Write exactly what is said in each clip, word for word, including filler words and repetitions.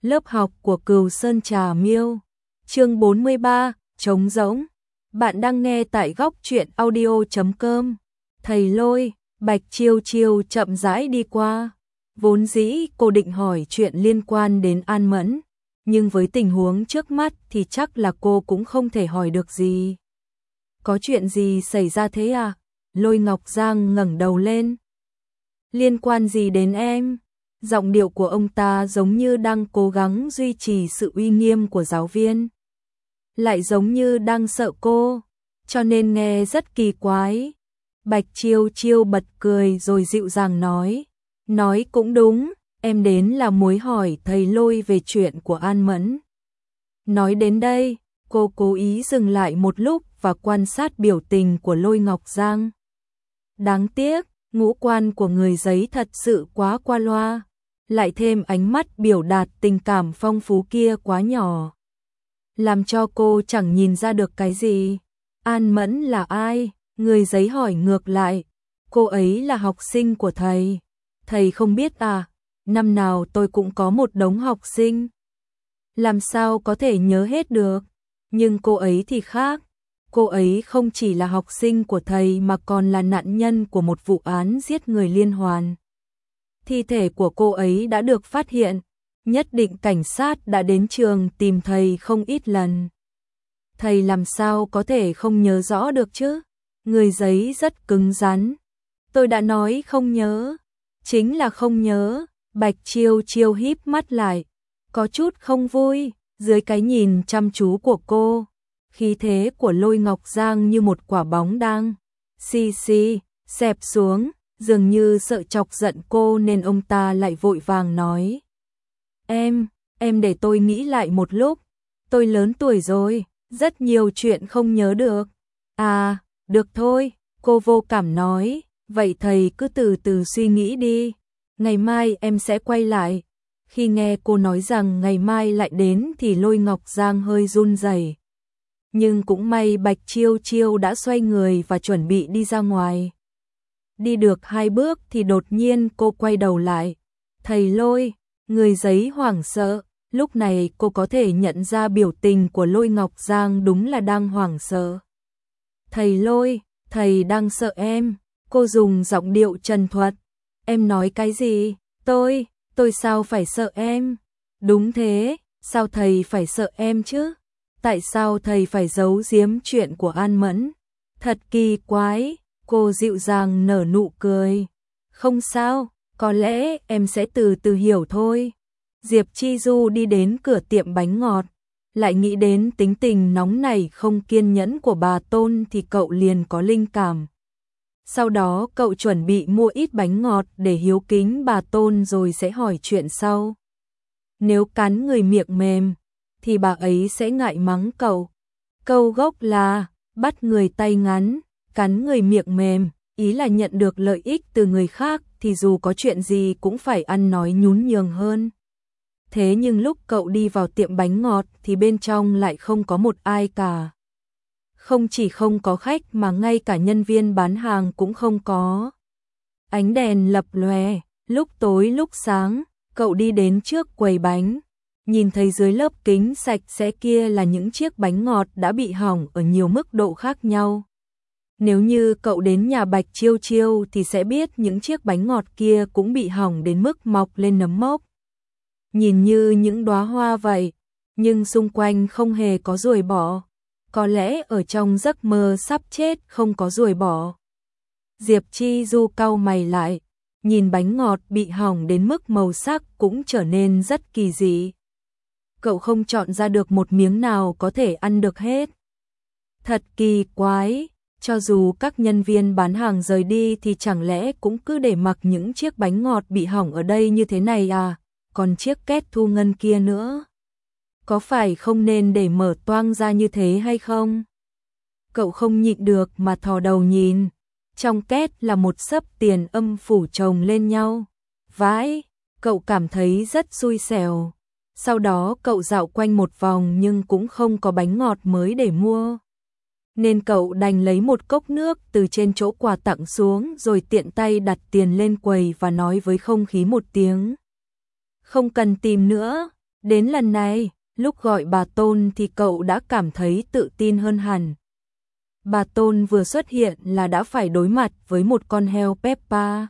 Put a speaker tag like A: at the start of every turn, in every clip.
A: Lớp học của Cừu Sơn Trà Miêu. Chương bốn mươi ba, trống rỗng. Bạn đang nghe tại góc truyện audio chấm com. Thầy Lôi, Bạch Chiêu Chiêu chậm rãi đi qua. Vốn dĩ cô định hỏi chuyện liên quan đến An Mẫn, nhưng với tình huống trước mắt thì chắc là cô cũng không thể hỏi được gì. Có chuyện gì xảy ra thế à? Lôi Ngọc Giang ngẩng đầu lên. Liên quan gì đến em? Giọng điệu của ông ta giống như đang cố gắng duy trì sự uy nghiêm của giáo viên, lại giống như đang sợ cô, cho nên nghe rất kỳ quái. Bạch Chiêu Chiêu bật cười rồi dịu dàng nói, nói cũng đúng, em đến là muốn hỏi thầy Lôi về chuyện của An Mẫn. Nói đến đây, cô cố ý dừng lại một lúc và quan sát biểu tình của Lôi Ngọc Giang. Đáng tiếc, ngũ quan của người giấy thật sự quá qua loa, lại thêm ánh mắt biểu đạt tình cảm phong phú kia quá nhỏ, làm cho cô chẳng nhìn ra được cái gì. An Mẫn là ai? Người giấy hỏi ngược lại. Cô ấy là học sinh của thầy. Thầy không biết à? Năm nào tôi cũng có một đống học sinh, làm sao có thể nhớ hết được. Nhưng cô ấy thì khác. Cô ấy không chỉ là học sinh của thầy mà còn là nạn nhân của một vụ án giết người liên hoàn. Thi thể của cô ấy đã được phát hiện, nhất định cảnh sát đã đến trường tìm thầy không ít lần. Thầy làm sao có thể không nhớ rõ được chứ? Người giấy rất cứng rắn. Tôi đã nói không nhớ, chính là không nhớ. Bạch Chiêu Chiêu híp mắt lại, có chút không vui, dưới cái nhìn chăm chú của cô. Khí thế của Lôi Ngọc Giang như một quả bóng đang xì xì xẹp xuống, dường như sợ chọc giận cô nên ông ta lại vội vàng nói. Em, em để tôi nghĩ lại một lúc. Tôi lớn tuổi rồi, rất nhiều chuyện không nhớ được. À, được thôi, cô vô cảm nói, vậy thầy cứ từ từ suy nghĩ đi. Ngày mai em sẽ quay lại. Khi nghe cô nói rằng ngày mai lại đến thì Lôi Ngọc Giang hơi run rẩy. Nhưng cũng may Bạch Chiêu Chiêu đã xoay người và chuẩn bị đi ra ngoài. Đi được hai bước thì đột nhiên cô quay đầu lại. Thầy Lôi, người giấy hoảng sợ. Lúc này cô có thể nhận ra biểu tình của Lôi Ngọc Giang đúng là đang hoảng sợ. Thầy Lôi, thầy đang sợ em. Cô dùng giọng điệu trần thuật. Em nói cái gì? Tôi, tôi sao phải sợ em? Đúng thế, sao thầy phải sợ em chứ? Tại sao thầy phải giấu giếm chuyện của An Mẫn? Thật kỳ quái. Cô dịu dàng nở nụ cười. Không sao, có lẽ em sẽ từ từ hiểu thôi. Diệp Chi Du đi đến cửa tiệm bánh ngọt, lại nghĩ đến tính tình nóng nảy không kiên nhẫn của bà Tôn thì cậu liền có linh cảm. Sau đó cậu chuẩn bị mua ít bánh ngọt để hiếu kính bà Tôn rồi sẽ hỏi chuyện sau. Nếu cắn người miệng mềm, thì bà ấy sẽ ngại mắng cậu. Câu gốc là, bắt người tay ngắn, cắn người miệng mềm, ý là nhận được lợi ích từ người khác thì dù có chuyện gì cũng phải ăn nói nhún nhường hơn. Thế nhưng lúc cậu đi vào tiệm bánh ngọt thì bên trong lại không có một ai cả. Không chỉ không có khách mà ngay cả nhân viên bán hàng cũng không có. Ánh đèn lập lòe, lúc tối lúc sáng, cậu đi đến trước quầy bánh. Nhìn thấy dưới lớp kính sạch sẽ kia là những chiếc bánh ngọt đã bị hỏng ở nhiều mức độ khác nhau. Nếu như cậu đến nhà Bạch Chiêu Chiêu thì sẽ biết những chiếc bánh ngọt kia cũng bị hỏng đến mức mọc lên nấm mốc. Nhìn như những đóa hoa vậy, nhưng xung quanh không hề có ruồi bọ. Có lẽ ở trong giấc mơ sắp chết không có ruồi bọ. Diệp Chi Du cau mày lại, nhìn bánh ngọt bị hỏng đến mức màu sắc cũng trở nên rất kỳ dị. Cậu không chọn ra được một miếng nào có thể ăn được hết. Thật kỳ quái, cho dù các nhân viên bán hàng rời đi thì chẳng lẽ cũng cứ để mặc những chiếc bánh ngọt bị hỏng ở đây như thế này à? Còn chiếc két thu ngân kia nữa, có phải không nên để mở toang ra như thế hay không? Cậu không nhịn được mà thò đầu nhìn. Trong két là một xấp tiền âm phủ chồng lên nhau. Vãi, cậu cảm thấy rất xui xẻo. Sau đó cậu dạo quanh một vòng nhưng cũng không có bánh ngọt mới để mua. Nên cậu đành lấy một cốc nước từ trên chỗ quà tặng xuống rồi tiện tay đặt tiền lên quầy và nói với không khí một tiếng. Không cần tìm nữa, Đến lần này, lúc gọi bà Tôn thì cậu đã cảm thấy tự tin hơn hẳn. Bà Tôn vừa xuất hiện là đã phải đối mặt với một con heo Peppa.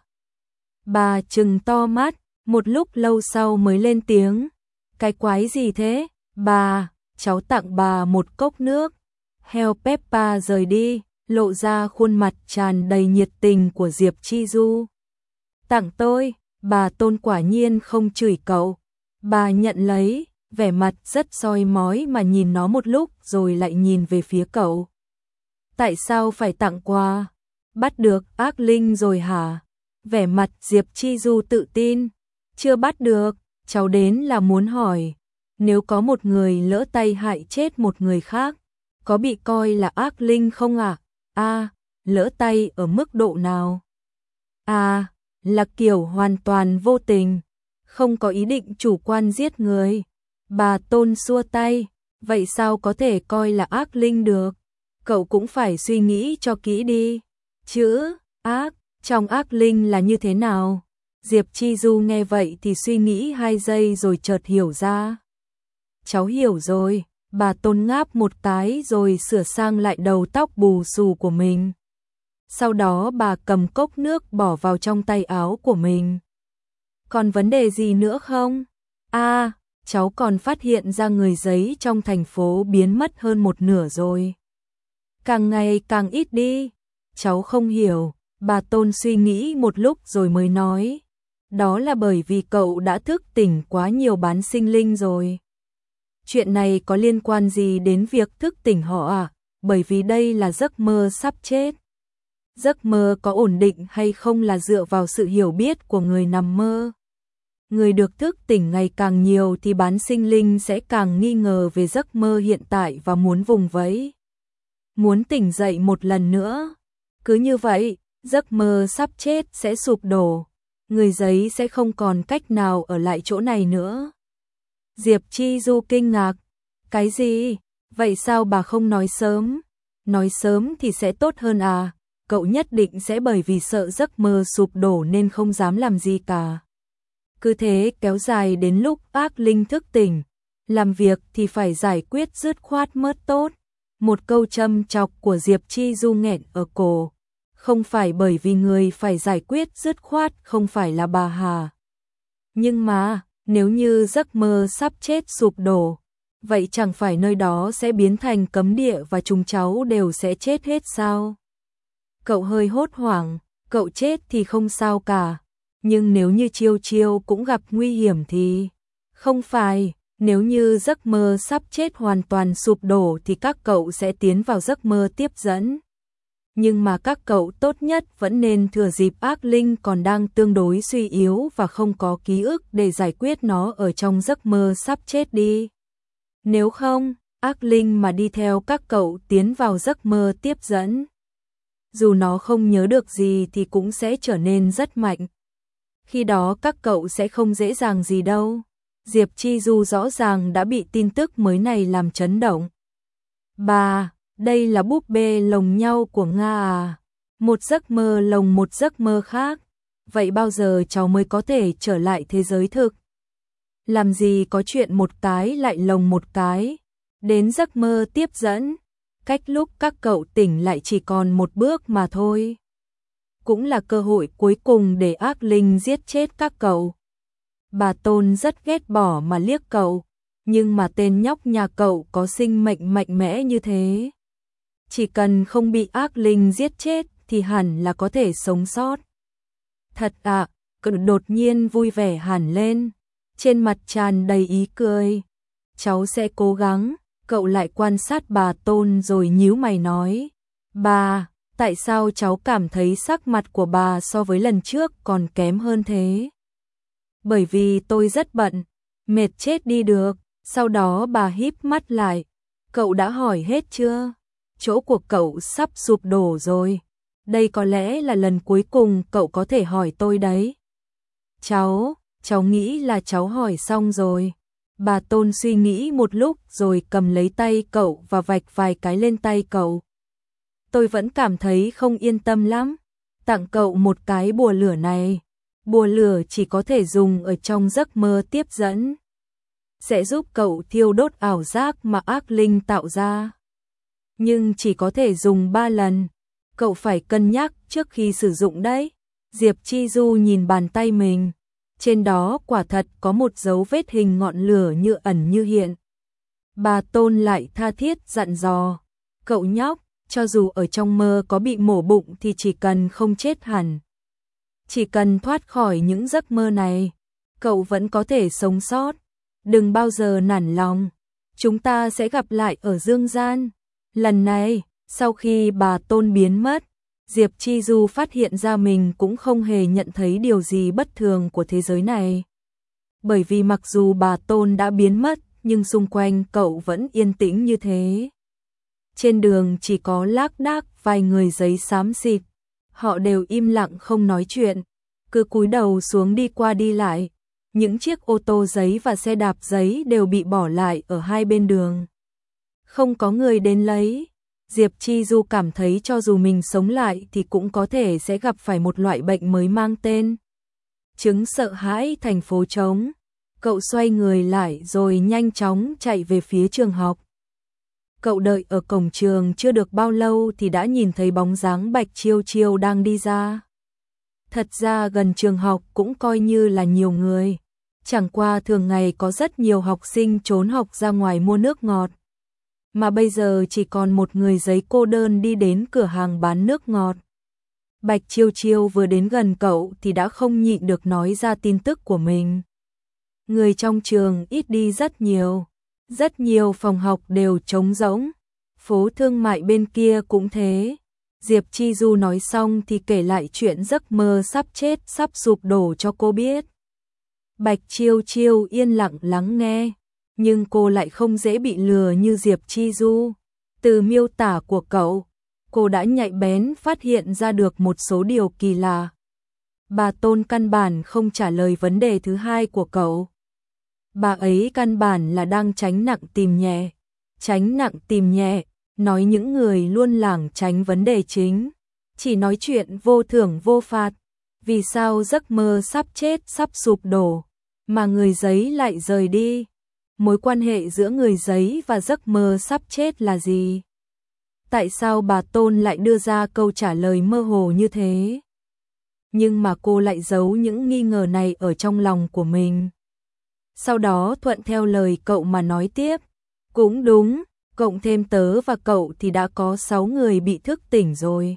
A: Bà trừng to mắt, một lúc lâu sau mới lên tiếng. Cái quái gì thế? Bà, cháu tặng bà một cốc nước. Heo Peppa rời đi, lộ ra khuôn mặt tràn đầy nhiệt tình của Diệp Chi Du. Tặng tôi, bà Tôn quả nhiên không chửi cậu. Bà nhận lấy, vẻ mặt rất soi mói mà nhìn nó một lúc rồi lại nhìn về phía cậu. Tại sao phải tặng quà? Bắt được ác linh rồi hả? Vẻ mặt Diệp Chi Du tự tin. Chưa bắt được, cháu đến là muốn hỏi. Nếu có một người lỡ tay hại chết một người khác, có bị coi là ác linh không ạ? À? À, lỡ tay ở mức độ nào? À, là kiểu hoàn toàn vô tình, không có ý định chủ quan giết người. Bà Tôn xua tay, vậy sao có thể coi là ác linh được? Cậu cũng phải suy nghĩ cho kỹ đi. Chữ ác, trong ác linh là như thế nào? Diệp Chi Du nghe vậy thì suy nghĩ hai giây rồi chợt hiểu ra. Cháu hiểu rồi, bà Tôn ngáp một cái rồi sửa sang lại đầu tóc bù xù của mình. Sau đó bà cầm cốc nước bỏ vào trong tay áo của mình. Còn vấn đề gì nữa không? À, cháu còn phát hiện ra người giấy trong thành phố biến mất hơn một nửa rồi. Càng ngày càng ít đi. Cháu không hiểu, bà Tôn suy nghĩ một lúc rồi mới nói. Đó là bởi vì cậu đã thức tỉnh quá nhiều bán sinh linh rồi. Chuyện này có liên quan gì đến việc thức tỉnh họ à? Bởi vì đây là giấc mơ sắp chết. Giấc mơ có ổn định hay không là dựa vào sự hiểu biết của người nằm mơ. Người được thức tỉnh ngày càng nhiều thì bán sinh linh sẽ càng nghi ngờ về giấc mơ hiện tại và muốn vùng vẫy. Muốn tỉnh dậy một lần nữa. Cứ như vậy, giấc mơ sắp chết sẽ sụp đổ. Người giấy sẽ không còn cách nào ở lại chỗ này nữa. Diệp Chi Du kinh ngạc. Cái gì? Vậy sao bà không nói sớm? Nói sớm thì sẽ tốt hơn à? Cậu nhất định sẽ bởi vì sợ giấc mơ sụp đổ nên không dám làm gì cả. Cứ thế kéo dài đến lúc ác linh thức tỉnh. Làm việc thì phải giải quyết dứt khoát mất tốt. Một câu châm chọc của Diệp Chi Du nghẹn ở cổ. Không phải bởi vì người phải giải quyết dứt khoát không phải là bà Hà. Nhưng mà, nếu như giấc mơ sắp chết sụp đổ, vậy chẳng phải nơi đó sẽ biến thành cấm địa và chúng cháu đều sẽ chết hết sao? Cậu hơi hốt hoảng, cậu chết thì không sao cả. Nhưng nếu như Chiêu Chiêu cũng gặp nguy hiểm thì... Không phải, nếu như giấc mơ sắp chết hoàn toàn sụp đổ thì các cậu sẽ tiến vào giấc mơ tiếp dẫn. Nhưng mà các cậu tốt nhất vẫn nên thừa dịp ác linh còn đang tương đối suy yếu và không có ký ức để giải quyết nó ở trong giấc mơ sắp chết đi. Nếu không, ác linh mà đi theo các cậu tiến vào giấc mơ tiếp dẫn. Dù nó không nhớ được gì thì cũng sẽ trở nên rất mạnh. Khi đó các cậu sẽ không dễ dàng gì đâu. Diệp Chi Du rõ ràng đã bị tin tức mới này làm chấn động. Bà, đây là búp bê lồng nhau của Nga à? Một giấc mơ lồng một giấc mơ khác. Vậy bao giờ cháu mới có thể trở lại thế giới thực? Làm gì có chuyện một cái lại lồng một cái. Đến giấc mơ tiếp dẫn. Cách lúc các cậu tỉnh lại chỉ còn một bước mà thôi. Cũng là cơ hội cuối cùng để ác linh giết chết các cậu. Bà Tôn rất ghét bỏ mà liếc cậu. Nhưng mà tên nhóc nhà cậu có sinh mệnh mạnh mẽ như thế. Chỉ cần không bị ác linh giết chết thì hẳn là có thể sống sót. Thật ạ, à, cậu đột nhiên vui vẻ hẳn lên. Trên mặt tràn đầy ý cười. Cháu sẽ cố gắng. Cậu lại quan sát bà Tôn rồi nhíu mày nói. Bà, tại sao cháu cảm thấy sắc mặt của bà so với lần trước còn kém hơn thế? Bởi vì tôi rất bận, mệt chết đi được. Sau đó bà híp mắt lại. Cậu đã hỏi hết chưa? Chỗ của cậu sắp sụp đổ rồi. Đây có lẽ là lần cuối cùng cậu có thể hỏi tôi đấy. Cháu, cháu nghĩ là cháu hỏi xong rồi. Bà Tôn suy nghĩ một lúc rồi cầm lấy tay cậu và vạch vài cái lên tay cậu. Tôi vẫn cảm thấy không yên tâm lắm. Tặng cậu một cái bùa lửa này. Bùa lửa chỉ có thể dùng ở trong giấc mơ tiếp dẫn. sẽ giúp cậu thiêu đốt ảo giác mà ác linh tạo ra. Nhưng chỉ có thể dùng ba lần, cậu phải cân nhắc trước khi sử dụng đấy. Diệp Chi Du nhìn bàn tay mình, trên đó quả thật có một dấu vết hình ngọn lửa như ẩn như hiện. Bà Tôn lại tha thiết dặn dò, cậu nhóc, cho dù ở trong mơ có bị mổ bụng thì chỉ cần không chết hẳn. Chỉ cần thoát khỏi những giấc mơ này, cậu vẫn có thể sống sót. Đừng bao giờ nản lòng, chúng ta sẽ gặp lại ở dương gian. Lần này, sau khi bà Tôn biến mất, Diệp Chi Du phát hiện ra mình cũng không hề nhận thấy điều gì bất thường của thế giới này. Bởi vì mặc dù bà Tôn đã biến mất, nhưng xung quanh cậu vẫn yên tĩnh như thế. Trên đường chỉ có lác đác vài người giấy xám xịt, họ đều im lặng không nói chuyện, cứ cúi đầu xuống đi qua đi lại. Những chiếc ô tô giấy và xe đạp giấy đều bị bỏ lại ở hai bên đường. Không có người đến lấy. Diệp Chi Du cảm thấy cho dù mình sống lại thì cũng có thể sẽ gặp phải một loại bệnh mới mang tên chứng sợ hãi thành phố trống. Cậu xoay người lại rồi nhanh chóng chạy về phía trường học. Cậu đợi ở cổng trường chưa được bao lâu thì đã nhìn thấy bóng dáng Bạch Chiêu Chiêu đang đi ra. Thật ra gần trường học cũng coi như là nhiều người. Chẳng qua thường ngày có rất nhiều học sinh trốn học ra ngoài mua nước ngọt. Mà bây giờ chỉ còn một người giấy cô đơn đi đến cửa hàng bán nước ngọt. Bạch Chiêu Chiêu vừa đến gần cậu thì đã không nhịn được nói ra tin tức của mình. Người trong trường ít đi rất nhiều. Rất nhiều phòng học đều trống rỗng. Phố thương mại bên kia cũng thế. Diệp Chi Du nói xong thì kể lại chuyện giấc mơ sắp chết sắp sụp đổ cho cô biết. Bạch Chiêu Chiêu yên lặng lắng nghe, nhưng cô lại không dễ bị lừa như Diệp Chi Du. Từ miêu tả của cậu, cô đã nhạy bén phát hiện ra được một số điều kỳ lạ. Bà Tôn căn bản không trả lời vấn đề thứ hai của cậu. Bà ấy căn bản là đang tránh nặng tìm nhẹ. Tránh nặng tìm nhẹ, nói những người luôn lảng tránh vấn đề chính. Chỉ nói chuyện vô thưởng vô phạt. Vì sao giấc mơ sắp chết sắp sụp đổ, mà người giấy lại rời đi? Mối quan hệ giữa người giấy và giấc mơ sắp chết là gì? Tại sao bà Tôn lại đưa ra câu trả lời mơ hồ như thế? Nhưng mà cô lại giấu những nghi ngờ này ở trong lòng của mình. Sau đó thuận theo lời cậu mà nói tiếp. Cũng đúng, cộng thêm tớ và cậu thì đã có sáu người bị thức tỉnh rồi.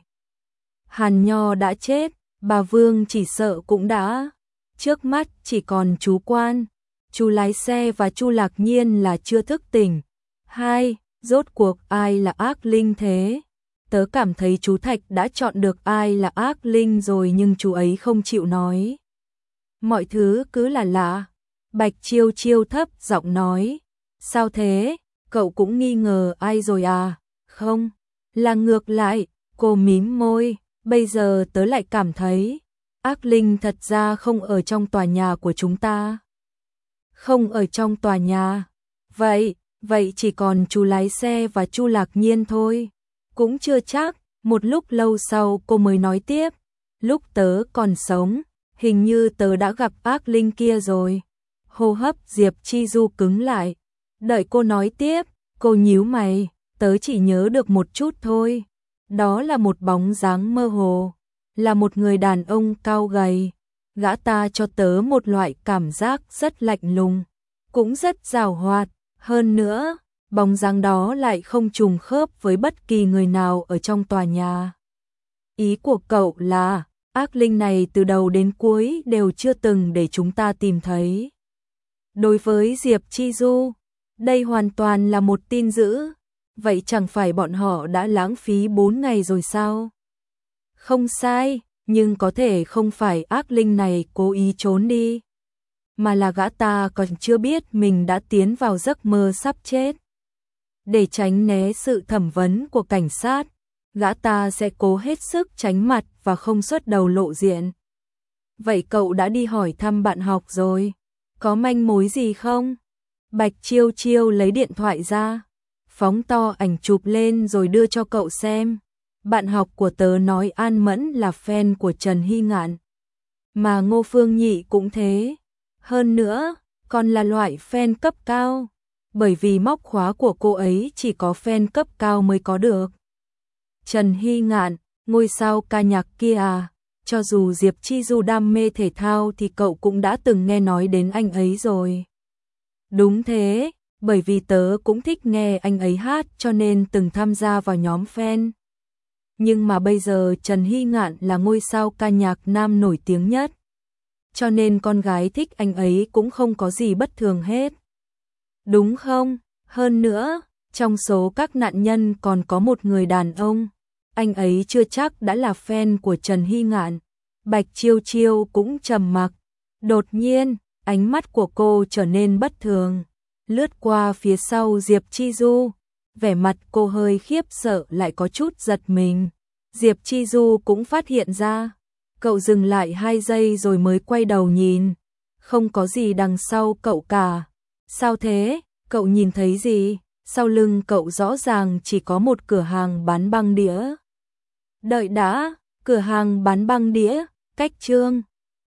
A: Hàn Nho đã chết, bà Vương chỉ sợ cũng đã. Trước mắt chỉ còn chú Quan, chú lái xe và chú Lạc Nhiên là chưa thức tỉnh. Hai, rốt cuộc ai là ác linh thế? Tớ cảm thấy chú Thạch đã chọn được ai là ác linh rồi nhưng chú ấy không chịu nói. Mọi thứ cứ là lạ. Bạch Chiêu Chiêu thấp giọng nói. Sao thế? Cậu cũng nghi ngờ ai rồi à? Không, là ngược lại. Cô mím môi. Bây giờ tớ lại cảm thấy ác linh thật ra không ở trong tòa nhà của chúng ta. Không ở trong tòa nhà. Vậy, vậy chỉ còn chú lái xe và chú Lạc Nhiên thôi. Cũng chưa chắc. Một lúc lâu sau cô mới nói tiếp. Lúc tớ còn sống, hình như tớ đã gặp ác linh kia rồi. Hô hấp Diệp Chi Du cứng lại. Đợi cô nói tiếp, cô nhíu mày. Tớ chỉ nhớ được một chút thôi. Đó là một bóng dáng mơ hồ, là một người đàn ông cao gầy. Gã ta cho tớ một loại cảm giác rất lạnh lùng, cũng rất giàu hoạt. Hơn nữa, bóng dáng đó lại không trùng khớp với bất kỳ người nào ở trong tòa nhà. Ý của cậu là, ác linh này từ đầu đến cuối đều chưa từng để chúng ta tìm thấy. Đối với Diệp Chi Du, đây hoàn toàn là một tin dữ. Vậy chẳng phải bọn họ đã lãng phí bốn ngày rồi sao? Không sai, nhưng có thể không phải ác linh này cố ý trốn đi, mà là gã ta còn chưa biết mình đã tiến vào giấc mơ sắp chết. Để tránh né sự thẩm vấn của cảnh sát, gã ta sẽ cố hết sức tránh mặt và không xuất đầu lộ diện. Vậy cậu đã đi hỏi thăm bạn học rồi? Có manh mối gì không? Bạch Chiêu Chiêu lấy điện thoại ra, phóng to ảnh chụp lên rồi đưa cho cậu xem. Bạn học của tớ nói An Mẫn là fan của Trần Hy Ngạn, mà Ngô Phương Nhị cũng thế. Hơn nữa, còn là loại fan cấp cao, bởi vì móc khóa của cô ấy chỉ có fan cấp cao mới có được. Trần Hy Ngạn, ngôi sao ca nhạc kia à, cho dù Diệp Chi Du đam mê thể thao thì cậu cũng đã từng nghe nói đến anh ấy rồi. Đúng thế, bởi vì tớ cũng thích nghe anh ấy hát cho nên từng tham gia vào nhóm fan. Nhưng mà bây giờ Trần Hy Ngạn là ngôi sao ca nhạc nam nổi tiếng nhất, cho nên con gái thích anh ấy cũng không có gì bất thường hết. Đúng không? Hơn nữa, trong số các nạn nhân còn có một người đàn ông, anh ấy chưa chắc đã là fan của Trần Hy Ngạn. Bạch Chiêu Chiêu cũng trầm mặc. Đột nhiên, ánh mắt của cô trở nên bất thường, lướt qua phía sau Diệp Chi Du, vẻ mặt cô hơi khiếp sợ lại có chút giật mình. Diệp Chi Du cũng phát hiện ra, cậu dừng lại hai giây rồi mới quay đầu nhìn, không có gì đằng sau cậu cả. Sao thế? Cậu nhìn thấy gì? Sau lưng cậu rõ ràng chỉ có một cửa hàng bán băng đĩa. Đợi đã, cửa hàng bán băng đĩa, cách Trương